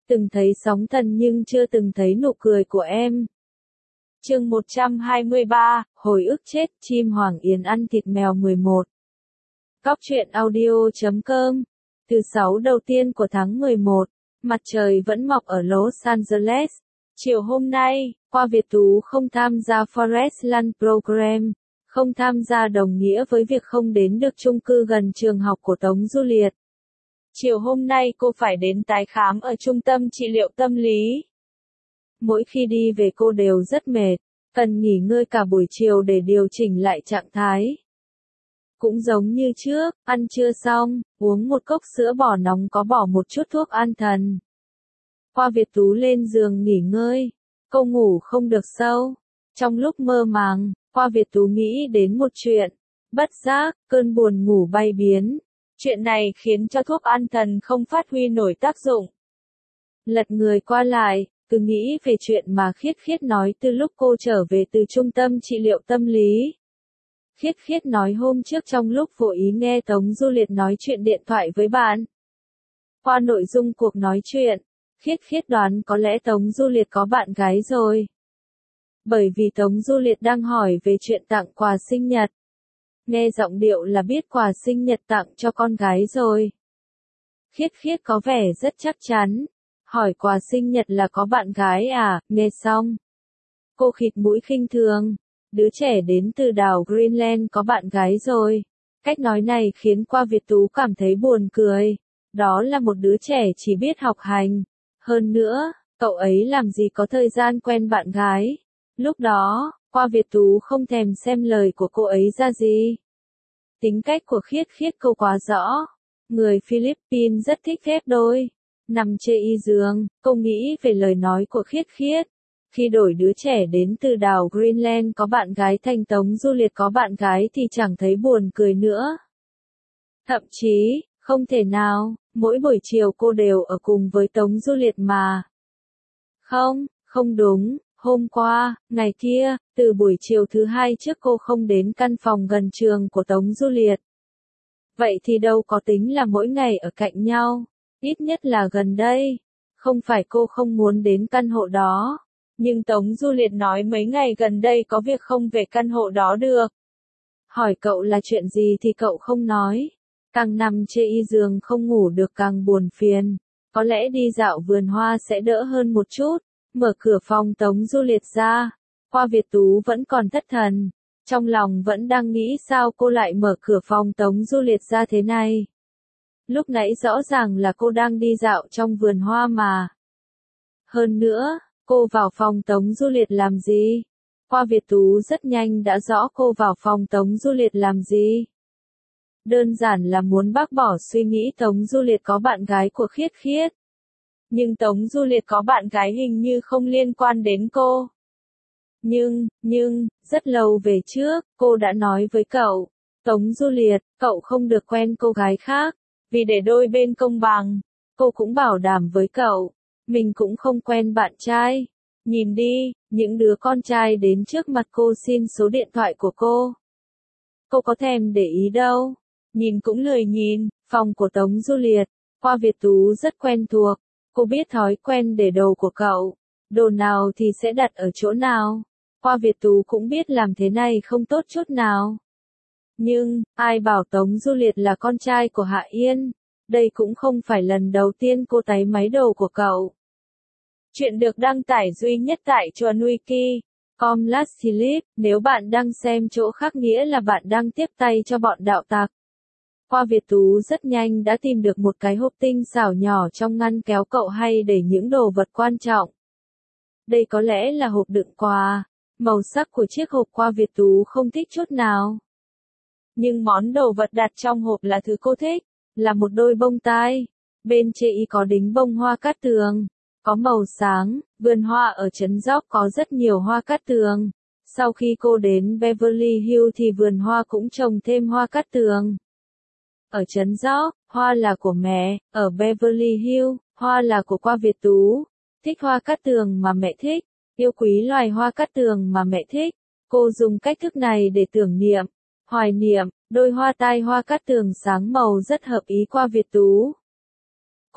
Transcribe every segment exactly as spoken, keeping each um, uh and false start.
Từng thấy sóng thần nhưng chưa từng thấy nụ cười của em. Chương một trăm hai mươi ba, hồi ức chết, chim hoàng yến ăn thịt mèo mười một. Cóc truyện audio chấm com. Thứ sáu đầu tiên của tháng mười một, mặt trời vẫn mọc ở Los Angeles. Chiều hôm nay, Khoa Việt Tú không tham gia Forest Lunch Program, không tham gia đồng nghĩa với việc không đến được chung cư gần trường học của Tống Du Liệt. Chiều hôm nay cô phải đến tái khám ở trung tâm trị liệu tâm lý. Mỗi khi đi về cô đều rất mệt, cần nghỉ ngơi cả buổi chiều để điều chỉnh lại trạng thái. Cũng giống như trước, ăn trưa xong, uống một cốc sữa bò nóng có bỏ một chút thuốc an thần. Khoa Việt Tú lên giường nghỉ ngơi, cô ngủ không được sâu. Trong lúc mơ màng, Khoa Việt Tú nghĩ đến một chuyện, bất giác, cơn buồn ngủ bay biến. Chuyện này khiến cho thuốc an thần không phát huy nổi tác dụng. Lật người qua lại, cứ nghĩ về chuyện mà Khiết Khiết nói từ lúc cô trở về từ trung tâm trị liệu tâm lý. Khiết Khiết nói hôm trước trong lúc vô ý nghe Tống Du Liệt nói chuyện điện thoại với bạn. Qua nội dung cuộc nói chuyện, Khiết Khiết đoán có lẽ Tống Du Liệt có bạn gái rồi. Bởi vì Tống Du Liệt đang hỏi về chuyện tặng quà sinh nhật. Nghe giọng điệu là biết quà sinh nhật tặng cho con gái rồi. Khiết Khiết có vẻ rất chắc chắn. Hỏi quà sinh nhật là có bạn gái à, nghe xong. Cô khịt mũi khinh thường. Đứa trẻ đến từ đảo Greenland có bạn gái rồi. Cách nói này khiến Khoa Việt Tú cảm thấy buồn cười. Đó là một đứa trẻ chỉ biết học hành. Hơn nữa, cậu ấy làm gì có thời gian quen bạn gái. Lúc đó, Khoa Việt Tú không thèm xem lời của cô ấy ra gì. Tính cách của Khiết Khiết cô quá rõ. Người Philippines rất thích phép đôi. Nằm chê y giường, cô nghĩ về lời nói của Khiết Khiết. Khi đổi đứa trẻ đến từ đảo Greenland có bạn gái thành Tống Du Liệt có bạn gái thì chẳng thấy buồn cười nữa. Thậm chí, không thể nào, mỗi buổi chiều cô đều ở cùng với Tống Du Liệt mà. Không, không đúng, hôm qua, ngày kia, từ buổi chiều thứ hai trước cô không đến căn phòng gần trường của Tống Du Liệt. Vậy thì đâu có tính là mỗi ngày ở cạnh nhau, ít nhất là gần đây. Không phải cô không muốn đến căn hộ đó. Nhưng Tống Du Liệt nói mấy ngày gần đây có việc không về căn hộ đó được. Hỏi cậu là chuyện gì thì cậu không nói. Càng nằm chê y giường không ngủ được càng buồn phiền. Có lẽ đi dạo vườn hoa sẽ đỡ hơn một chút. Mở cửa phòng Tống Du Liệt ra. Khoa Việt Tú vẫn còn thất thần. Trong lòng vẫn đang nghĩ sao cô lại mở cửa phòng Tống Du Liệt ra thế này. Lúc nãy rõ ràng là cô đang đi dạo trong vườn hoa mà. Hơn nữa, cô vào phòng Tống Du Liệt làm gì? Khoa Việt Tú rất nhanh đã rõ cô vào phòng Tống Du Liệt làm gì. Đơn giản là muốn bác bỏ suy nghĩ Tống Du Liệt có bạn gái của Khiết Khiết. Nhưng Tống Du Liệt có bạn gái hình như không liên quan đến cô. Nhưng, nhưng, rất lâu về trước, cô đã nói với cậu, Tống Du Liệt, cậu không được quen cô gái khác, vì để đôi bên công bằng. Cô cũng bảo đảm với cậu, mình cũng không quen bạn trai. Nhìn đi, những đứa con trai đến trước mặt cô xin số điện thoại của cô. Cô có thèm để ý đâu. Nhìn cũng lười nhìn, phòng của Tống Du Liệt, Khoa Việt Tú rất quen thuộc. Cô biết thói quen để đồ của cậu. Đồ nào thì sẽ đặt ở chỗ nào. Khoa Việt Tú cũng biết làm thế này không tốt chút nào. Nhưng, ai bảo Tống Du Liệt là con trai của Hạ Yên. Đây cũng không phải lần đầu tiên cô táy máy đồ của cậu. Chuyện được đăng tải duy nhất tại Chuan Wiki. Com Last Slip, nếu bạn đang xem chỗ khác nghĩa là bạn đang tiếp tay cho bọn đạo tặc. Khoa Việt Tú rất nhanh đã tìm được một cái hộp tinh xảo nhỏ trong ngăn kéo cậu hay để những đồ vật quan trọng. Đây có lẽ là hộp đựng quà. Màu sắc của chiếc hộp Khoa Việt Tú không thích chút nào. Nhưng món đồ vật đặt trong hộp là thứ cô thích, là một đôi bông tai. Bên trên y có đính bông hoa cát tường. Có màu sáng, vườn hoa ở Trấn Dốc có rất nhiều hoa cát tường. Sau khi cô đến Beverly Hills thì vườn hoa cũng trồng thêm hoa cát tường. Ở Trấn Dốc, hoa là của mẹ, ở Beverly Hills, hoa là của Khoa Việt Tú. Thích hoa cát tường mà mẹ thích, yêu quý loài hoa cát tường mà mẹ thích. Cô dùng cách thức này để tưởng niệm, hoài niệm, đôi hoa tai hoa cát tường sáng màu rất hợp ý Khoa Việt Tú.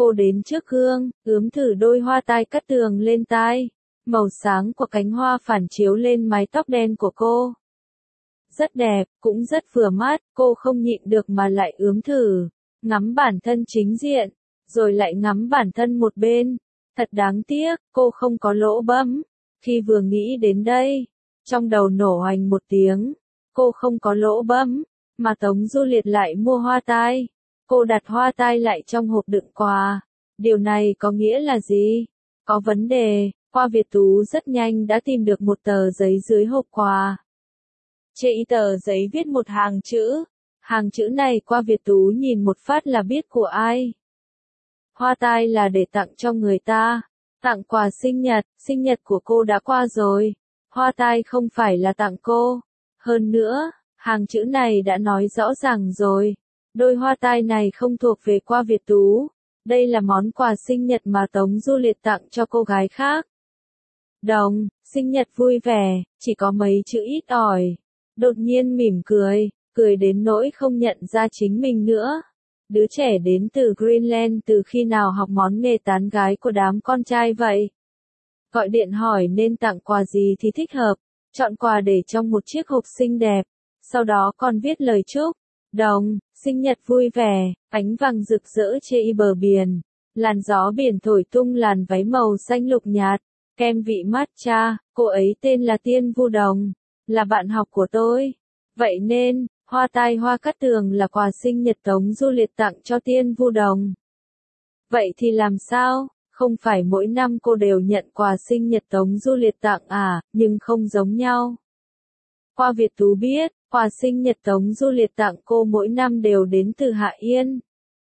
Cô đến trước gương, ướm thử đôi hoa tai cắt tường lên tai. Màu sáng của cánh hoa phản chiếu lên mái tóc đen của cô. Rất đẹp, cũng rất vừa mắt, cô không nhịn được mà lại ướm thử. Ngắm bản thân chính diện, rồi lại ngắm bản thân một bên. Thật đáng tiếc, cô không có lỗ bấm. Khi vừa nghĩ đến đây, trong đầu nổ hoành một tiếng. Cô không có lỗ bấm, mà Tống Du Liệt lại mua hoa tai. Cô đặt hoa tai lại trong hộp đựng quà. Điều này có nghĩa là gì? Có vấn đề. Qua Việt Tú rất nhanh đã tìm được một tờ giấy dưới hộp quà. Trên tờ giấy viết một hàng chữ. Hàng chữ này Qua Việt Tú nhìn một phát là biết của ai. Hoa tai là để tặng cho người ta. Tặng quà sinh nhật, sinh nhật của cô đã qua rồi. Hoa tai không phải là tặng cô. Hơn nữa, hàng chữ này đã nói rõ ràng rồi. Đôi hoa tai này không thuộc về Qua Việt Tú. Đây là món quà sinh nhật mà Tống Du Liệt tặng cho cô gái khác. Đồng, sinh nhật vui vẻ, chỉ có mấy chữ ít ỏi. Đột nhiên mỉm cười, cười đến nỗi không nhận ra chính mình nữa. Đứa trẻ đến từ Greenland từ khi nào học món nghề tán gái của đám con trai vậy? Gọi điện hỏi nên tặng quà gì thì thích hợp, chọn quà để trong một chiếc hộp xinh đẹp, sau đó còn viết lời chúc. Đồng, sinh nhật vui vẻ, ánh vàng rực rỡ trên bờ biển, làn gió biển thổi tung làn váy màu xanh lục nhạt, kem vị matcha, cô ấy tên là Tiên Vu Đồng, là bạn học của tôi. Vậy nên, hoa tai hoa cát tường là quà sinh nhật Tống Du Liệt tặng cho Tiên Vu Đồng. Vậy thì làm sao? Không phải mỗi năm cô đều nhận quà sinh nhật Tống Du Liệt tặng à, nhưng không giống nhau. Qua Việt Tú biết, quà sinh nhật Tống Du Liệt tặng cô mỗi năm đều đến từ Hạ Yên.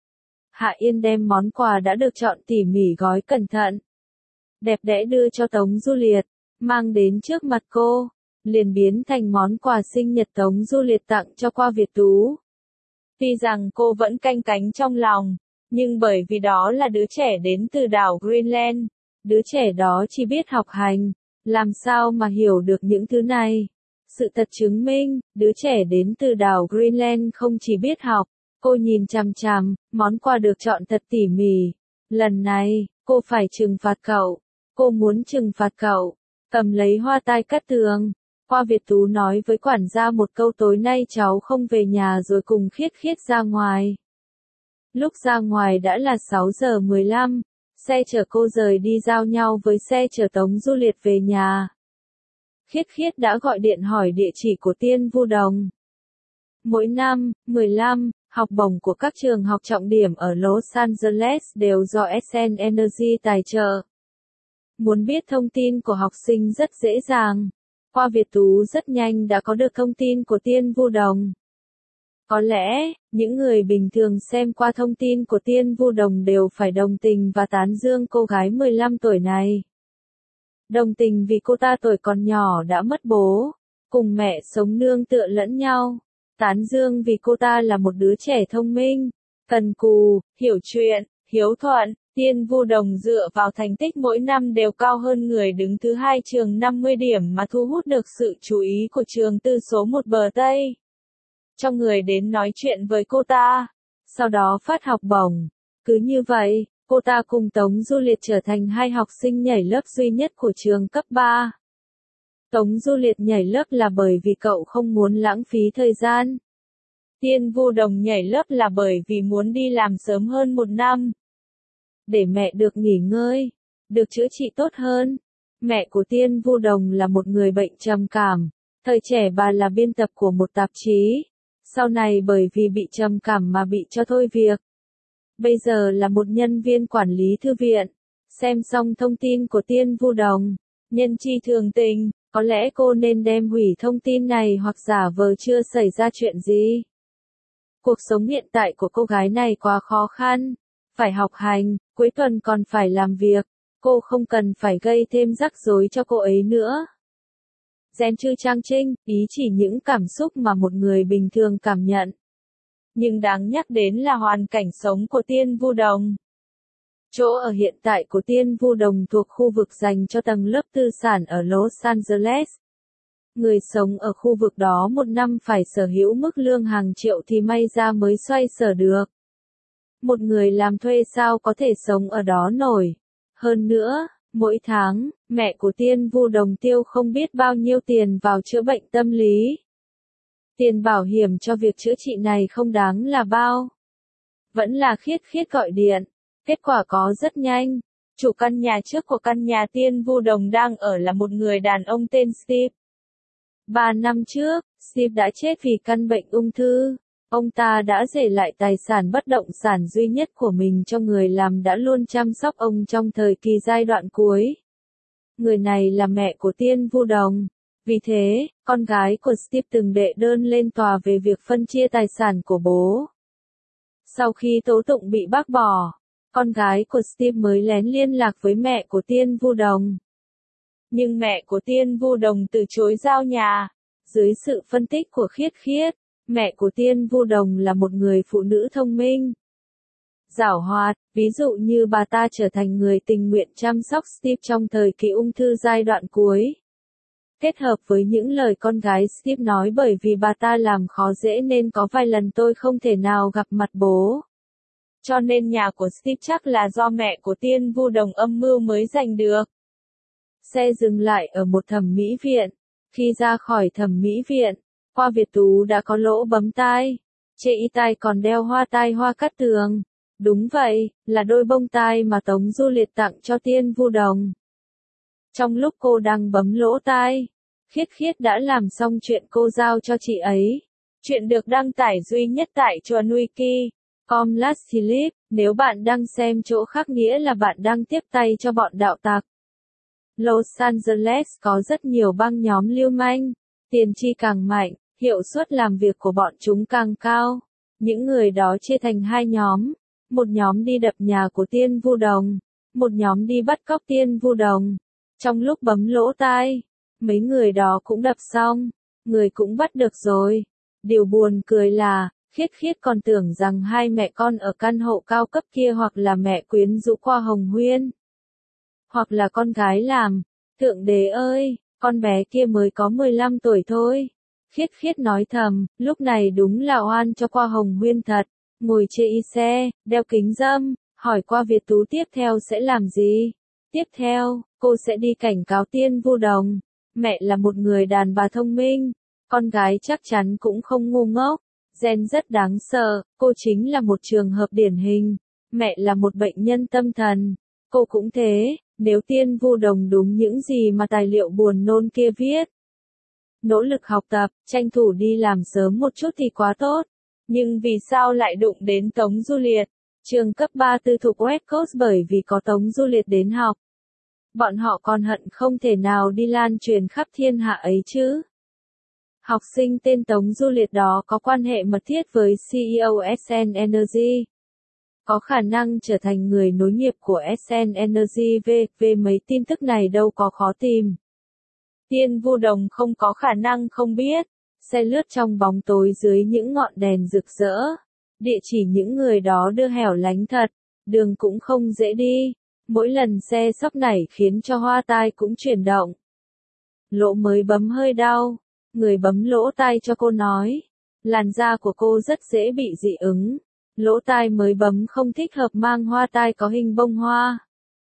Hạ Yên đem món quà đã được chọn tỉ mỉ gói cẩn thận, đẹp đẽ đưa cho Tống Du Liệt, mang đến trước mặt cô, liền biến thành món quà sinh nhật Tống Du Liệt tặng cho Qua Việt Tú. Tuy rằng cô vẫn canh cánh trong lòng, nhưng bởi vì đó là đứa trẻ đến từ đảo Greenland, đứa trẻ đó chỉ biết học hành, làm sao mà hiểu được những thứ này. Sự thật chứng minh, đứa trẻ đến từ đảo Greenland không chỉ biết học, cô nhìn chằm chằm, món quà được chọn thật tỉ mỉ. Lần này, cô phải trừng phạt cậu. Cô muốn trừng phạt cậu. Cầm lấy hoa tai cát tường. Qua Việt Tú nói với quản gia một câu tối nay cháu không về nhà rồi cùng Khiết Khiết ra ngoài. Lúc ra ngoài đã là sáu giờ mười lăm, xe chở cô rời đi giao nhau với xe chở Tống Du Liệt về nhà. Khiết Khiết đã gọi điện hỏi địa chỉ của Tiên Vu Đồng. Mỗi năm, mười lăm, học bổng của các trường học trọng điểm ở Los Angeles đều do ét en Energy tài trợ. Muốn biết thông tin của học sinh rất dễ dàng. Qua Việt Tú rất nhanh đã có được thông tin của Tiên Vu Đồng. Có lẽ, những người bình thường xem qua thông tin của Tiên Vu Đồng đều phải đồng tình và tán dương cô gái mười lăm tuổi này. Đồng tình vì cô ta tuổi còn nhỏ đã mất bố, cùng mẹ sống nương tựa lẫn nhau. Tán dương vì cô ta là một đứa trẻ thông minh, cần cù, hiểu chuyện, hiếu thuận. Tiên Vu Đồng dựa vào thành tích mỗi năm đều cao hơn người đứng thứ hai trường năm mươi điểm mà thu hút được sự chú ý của trường tư số một bờ Tây. Cho người đến nói chuyện với cô ta, sau đó phát học bổng. Cứ như vậy, cô ta cùng Tống Du Liệt trở thành hai học sinh nhảy lớp duy nhất của trường cấp ba. Tống Du Liệt nhảy lớp là bởi vì cậu không muốn lãng phí thời gian. Tiên Vu Đồng nhảy lớp là bởi vì muốn đi làm sớm hơn một năm. Để mẹ được nghỉ ngơi, được chữa trị tốt hơn. Mẹ của Tiên Vu Đồng là một người bệnh trầm cảm. Thời trẻ bà là biên tập của một tạp chí. Sau này bởi vì bị trầm cảm mà bị cho thôi việc. Bây giờ là một nhân viên quản lý thư viện. Xem xong thông tin của Tiên Vu Đồng, nhân chi thường tình, có lẽ cô nên đem hủy thông tin này hoặc giả vờ chưa xảy ra chuyện gì. Cuộc sống hiện tại của cô gái này quá khó khăn. Phải học hành, cuối tuần còn phải làm việc. Cô không cần phải gây thêm rắc rối cho cô ấy nữa. Gen chư trang trinh, ý chỉ những cảm xúc mà một người bình thường cảm nhận. Nhưng đáng nhắc đến là hoàn cảnh sống của Tiên Vu Đồng. Chỗ ở hiện tại của Tiên Vu Đồng thuộc khu vực dành cho tầng lớp tư sản ở Los Angeles. Người sống ở khu vực đó một năm phải sở hữu mức lương hàng triệu thì may ra mới xoay sở được. một người làm thuê sao có thể sống ở đó nổi. Hơn nữa, mỗi tháng, mẹ của Tiên Vu Đồng tiêu không biết bao nhiêu tiền vào chữa bệnh tâm lý. Tiền bảo hiểm cho việc chữa trị này không đáng là bao. Vẫn là Khiết Khiết gọi điện. Kết quả có rất nhanh. Chủ căn nhà trước của căn nhà Tiên Vu Đồng đang ở là một người đàn ông tên Steve. Ba năm trước, Steve đã chết vì căn bệnh ung thư. Ông ta đã để lại tài sản bất động sản duy nhất của mình cho người làm đã luôn chăm sóc ông trong thời kỳ giai đoạn cuối. Người này là mẹ của Tiên Vu Đồng. Vì thế, con gái của Steve từng đệ đơn lên tòa về việc phân chia tài sản của bố. Sau khi tố tụng bị bác bỏ, con gái của Steve mới lén liên lạc với mẹ của Tiên Vu Đồng. Nhưng mẹ của Tiên Vu Đồng từ chối giao nhà. Dưới sự phân tích của Khiết Khiết, mẹ của Tiên Vu Đồng là một người phụ nữ thông minh, giảo hoạt, ví dụ như bà ta trở thành người tình nguyện chăm sóc Steve trong thời kỳ ung thư giai đoạn cuối. Kết hợp với những lời con gái Steve nói bởi vì bà ta làm khó dễ nên có vài lần tôi không thể nào gặp mặt bố. Cho nên nhà của Steve chắc là do mẹ của Tiên Vu Đồng âm mưu mới giành được. Xe dừng lại ở một thẩm mỹ viện. Khi ra khỏi thẩm mỹ viện, Hoa Việt Tú đã có lỗ bấm tai. Trên y tai còn đeo hoa tai hoa cát tường. Đúng vậy, là đôi bông tai mà Tống Du Liệt tặng cho Tiên Vu Đồng. Trong lúc cô đang bấm lỗ tai, Khiết Khiết đã làm xong chuyện cô giao cho chị ấy. Chuyện được đăng tải duy nhất tại Chuan Wiki. Com last slip, nếu bạn đang xem chỗ khác nghĩa là bạn đang tiếp tay cho bọn đạo tặc. Los Angeles có rất nhiều băng nhóm lưu manh, tiền chi càng mạnh, hiệu suất làm việc của bọn chúng càng cao. Những người đó chia thành hai nhóm, một nhóm đi đập nhà của Tiên Vu Đồng, một nhóm đi bắt cóc Tiên Vu Đồng. Trong lúc bấm lỗ tai, mấy người đó cũng đập xong, người cũng bắt được rồi. Điều buồn cười là, Khiết Khiết còn tưởng rằng hai mẹ con ở căn hộ cao cấp kia hoặc là mẹ quyến rũ qua Hồng Huyên, hoặc là con gái làm. Thượng đế ơi, con bé kia mới có mười lăm tuổi thôi. Khiết Khiết nói thầm, lúc này đúng là oan cho Qua Hồng Huyên thật. Ngồi trên y xe, đeo kính râm, hỏi Qua Việt Tú tiếp theo sẽ làm gì? Tiếp theo, cô sẽ đi cảnh cáo Tiên Vu Đồng. Mẹ là một người đàn bà thông minh, con gái chắc chắn cũng không ngu ngốc. Gen rất đáng sợ, cô chính là một trường hợp điển hình. Mẹ là một bệnh nhân tâm thần, cô cũng thế. Nếu Tiên Vu Đồng đúng những gì mà tài liệu buồn nôn kia viết, nỗ lực học tập, tranh thủ đi làm sớm một chút thì quá tốt. Nhưng vì sao lại đụng đến Tống Du Liệt? Trường cấp ba tư thục West Coast bởi vì có Tống Du Liệt đến học. Bọn họ còn hận không thể nào đi lan truyền khắp thiên hạ ấy chứ. Học sinh tên Tống Du Liệt đó có quan hệ mật thiết với xê e ô ét en Energy. Có khả năng trở thành người nối nghiệp của ét en Energy về, về mấy tin tức này đâu có khó tìm. Tiên Vu Đồng không có khả năng không biết. Xe lướt trong bóng tối dưới những ngọn đèn rực rỡ. Địa chỉ những người đó đưa hẻo lánh thật. Đường cũng không dễ đi. Mỗi lần xe sóc nảy khiến cho hoa tai cũng chuyển động. Lỗ mới bấm hơi đau. Người bấm lỗ tai cho cô nói. Làn da của cô rất dễ bị dị ứng. Lỗ tai mới bấm không thích hợp mang hoa tai có hình bông hoa.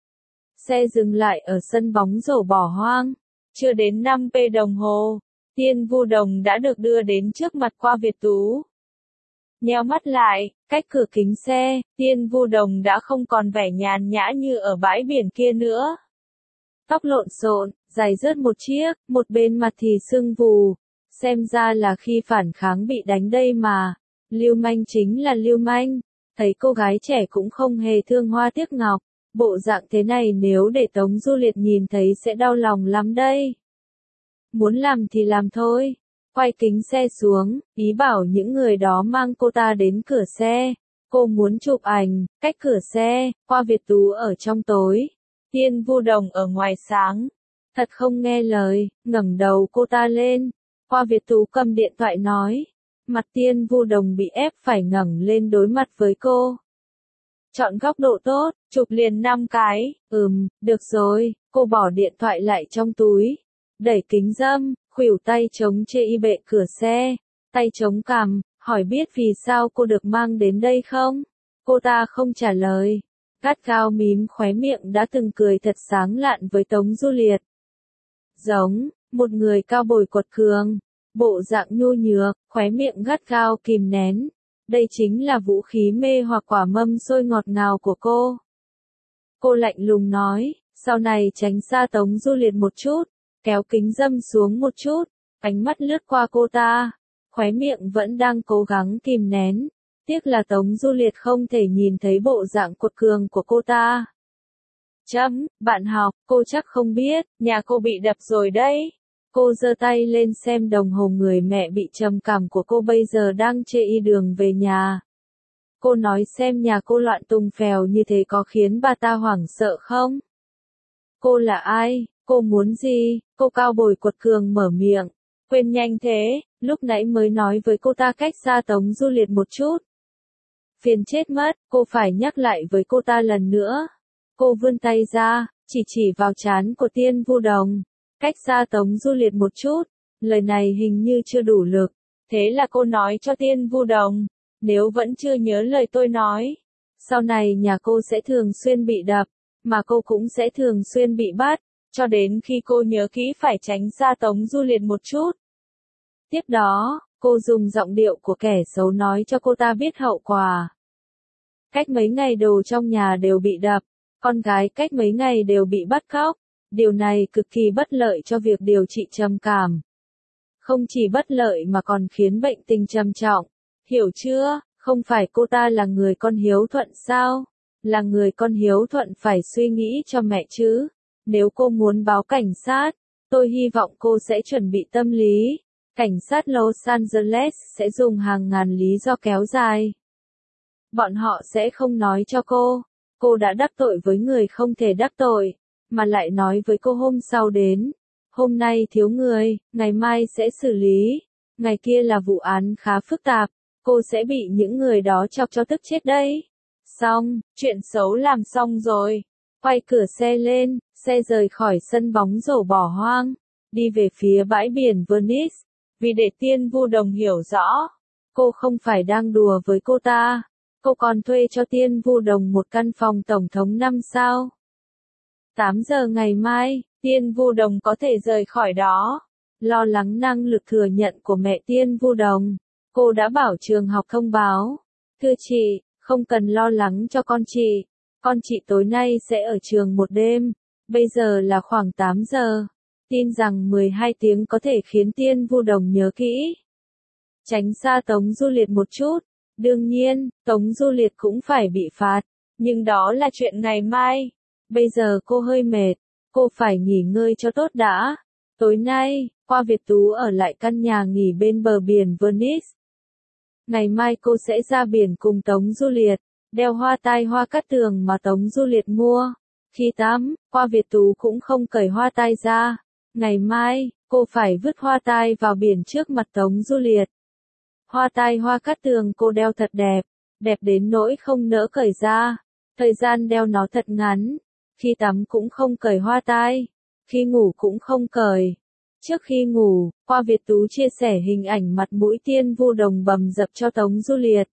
Xe dừng lại ở sân bóng rổ bỏ hoang. Chưa đến năm phút đồng hồ, Tiên Vu Đồng đã được đưa đến trước mặt Qua Việt Tú. Nheo mắt lại, cách cửa kính xe, Tiên Vu Đồng đã không còn vẻ nhàn nhã như ở bãi biển kia nữa. Tóc lộn xộn, giày rớt một chiếc, một bên mặt thì sưng vù. Xem ra là khi phản kháng bị đánh đây mà. Lưu manh chính là lưu manh. Thấy cô gái trẻ cũng không hề thương hoa tiếc ngọc. Bộ dạng thế này nếu để Tống Du Liệt nhìn thấy sẽ đau lòng lắm đây. Muốn làm thì làm thôi. Quay kính xe xuống, ý bảo những người đó mang cô ta đến cửa xe. Cô muốn chụp ảnh, cách cửa xe, Qua Việt Tú ở trong tối. Tiên Vu Đồng ở ngoài sáng. Thật không nghe lời, ngẩng đầu cô ta lên. Qua Việt Tú cầm điện thoại nói. Mặt Tiên Vu Đồng bị ép phải ngẩng lên đối mặt với cô. Chọn góc độ tốt, chụp liền năm cái, ừm, được rồi, cô bỏ điện thoại lại trong túi. Đẩy kính râm, khuỷu tay chống chê y bệ cửa xe, tay chống cằm, hỏi biết vì sao cô được mang đến đây không? Cô ta không trả lời. Gắt gao mím khóe miệng đã từng cười thật sáng lạn với Tống Du Liệt. Giống, một người cao bồi quật cường, bộ dạng nhu nhược, khóe miệng gắt gao kìm nén. Đây chính là vũ khí mê hoặc quả mâm xôi ngọt ngào của cô. Cô lạnh lùng nói, sau này tránh xa Tống Du Liệt một chút, kéo kính dâm xuống một chút, ánh mắt lướt qua cô ta, khóe miệng vẫn đang cố gắng kìm nén. Tiếc là Tống Du Liệt không thể nhìn thấy bộ dạng quật cường của cô ta. Chấm, bạn học, cô chắc không biết, nhà cô bị đập rồi đấy. Cô giơ tay lên xem đồng hồ, người mẹ bị trầm cảm của cô bây giờ đang chê y đường về nhà. Cô nói xem nhà cô loạn tung phèo như thế có khiến bà ta hoảng sợ không? Cô là ai? Cô muốn gì? Cô cao bồi quật cường mở miệng. Quên nhanh thế, lúc nãy mới nói với cô ta cách xa Tống Du Liệt một chút. Phiền chết mất, cô phải nhắc lại với cô ta lần nữa. Cô vươn tay ra, chỉ chỉ vào trán của Tiên Vu Đồng. Cách xa Tống Du Liệt một chút, lời này hình như chưa đủ lực. Thế là cô nói cho Tiên Vu Đồng, nếu vẫn chưa nhớ lời tôi nói, sau này nhà cô sẽ thường xuyên bị đập, mà cô cũng sẽ thường xuyên bị bắt, cho đến khi cô nhớ kỹ phải tránh xa Tống Du Liệt một chút. Tiếp đó, cô dùng giọng điệu của kẻ xấu nói cho cô ta biết hậu quả. Cách mấy ngày đồ trong nhà đều bị đập, con gái cách mấy ngày đều bị bắt cóc. Điều này cực kỳ bất lợi cho việc điều trị trầm cảm. Không chỉ bất lợi mà còn khiến bệnh tình trầm trọng. Hiểu chưa? Không phải cô ta là người con hiếu thuận sao? Là người con hiếu thuận phải suy nghĩ cho mẹ chứ. Nếu cô muốn báo cảnh sát, tôi hy vọng cô sẽ chuẩn bị tâm lý. Cảnh sát Los Angeles sẽ dùng hàng ngàn lý do kéo dài. Bọn họ sẽ không nói cho cô. Cô đã đắc tội với người không thể đắc tội. Mà lại nói với cô hôm sau đến. Hôm nay thiếu người, ngày mai sẽ xử lý. Ngày kia là vụ án khá phức tạp. Cô sẽ bị những người đó chọc cho tức chết đấy. Xong, chuyện xấu làm xong rồi. Quay cửa xe lên, xe rời khỏi sân bóng rổ bỏ hoang. Đi về phía bãi biển Venice. Vì để Tiên Vu Đồng hiểu rõ. Cô không phải đang đùa với cô ta. Cô còn thuê cho Tiên Vu Đồng một căn phòng tổng thống năm sao. tám giờ ngày mai, Tiên Vu Đồng có thể rời khỏi đó. Lo lắng năng lực thừa nhận của mẹ Tiên Vu Đồng, cô đã bảo trường học thông báo. Thưa chị, không cần lo lắng cho con chị. Con chị tối nay sẽ ở trường một đêm. Bây giờ là khoảng tám giờ. Tin rằng mười hai tiếng có thể khiến Tiên Vu Đồng nhớ kỹ. Tránh xa Tống Du Liệt một chút. Đương nhiên, Tống Du Liệt cũng phải bị phạt. Nhưng đó là chuyện ngày mai. Bây giờ cô hơi mệt, cô phải nghỉ ngơi cho tốt đã. Tối nay, Qua Việt Tú ở lại căn nhà nghỉ bên bờ biển Venice. Ngày mai cô sẽ ra biển cùng Tống Du Liệt, đeo hoa tai hoa cát tường mà Tống Du Liệt mua. Khi tắm, Qua Việt Tú cũng không cởi hoa tai ra. Ngày mai, cô phải vứt hoa tai vào biển trước mặt Tống Du Liệt. Hoa tai hoa cát tường cô đeo thật đẹp, đẹp đến nỗi không nỡ cởi ra. Thời gian đeo nó thật ngắn. Khi tắm cũng không cởi hoa tai, khi ngủ cũng không cởi. Trước khi ngủ, Qua Việt Tú chia sẻ hình ảnh mặt mũi Tiên Vu Đồng bầm dập cho Tống Du Liệt.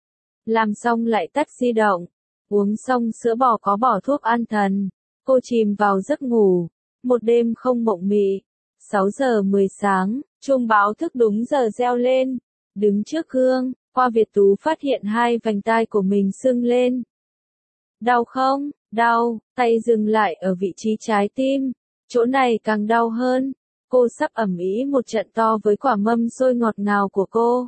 Làm xong lại tắt di động, uống xong sữa bò có bỏ thuốc an thần. Cô chìm vào giấc ngủ, một đêm không mộng mị. sáu giờ mười sáng, chuông báo thức đúng giờ reo lên. Đứng trước gương, Qua Việt Tú phát hiện hai vành tai của mình sưng lên. Đau không? Đau, tay dừng lại ở vị trí trái tim. Chỗ này càng đau hơn. Cô sắp ầm ĩ một trận to với quả mâm xôi ngọt ngào của cô.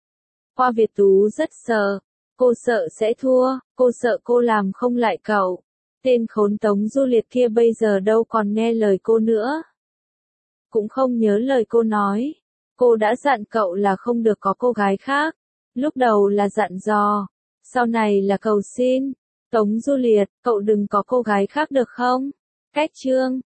Qua Việt Tú rất sợ. Cô sợ sẽ thua, cô sợ cô làm không lại cậu. Tên khốn Tống Du Liệt kia bây giờ đâu còn nghe lời cô nữa. Cũng không nhớ lời cô nói. Cô đã dặn cậu là không được có cô gái khác. Lúc đầu là dặn dò, sau này là cầu xin. Tống Du Liệt, cậu đừng có cô gái khác được không? Cách chương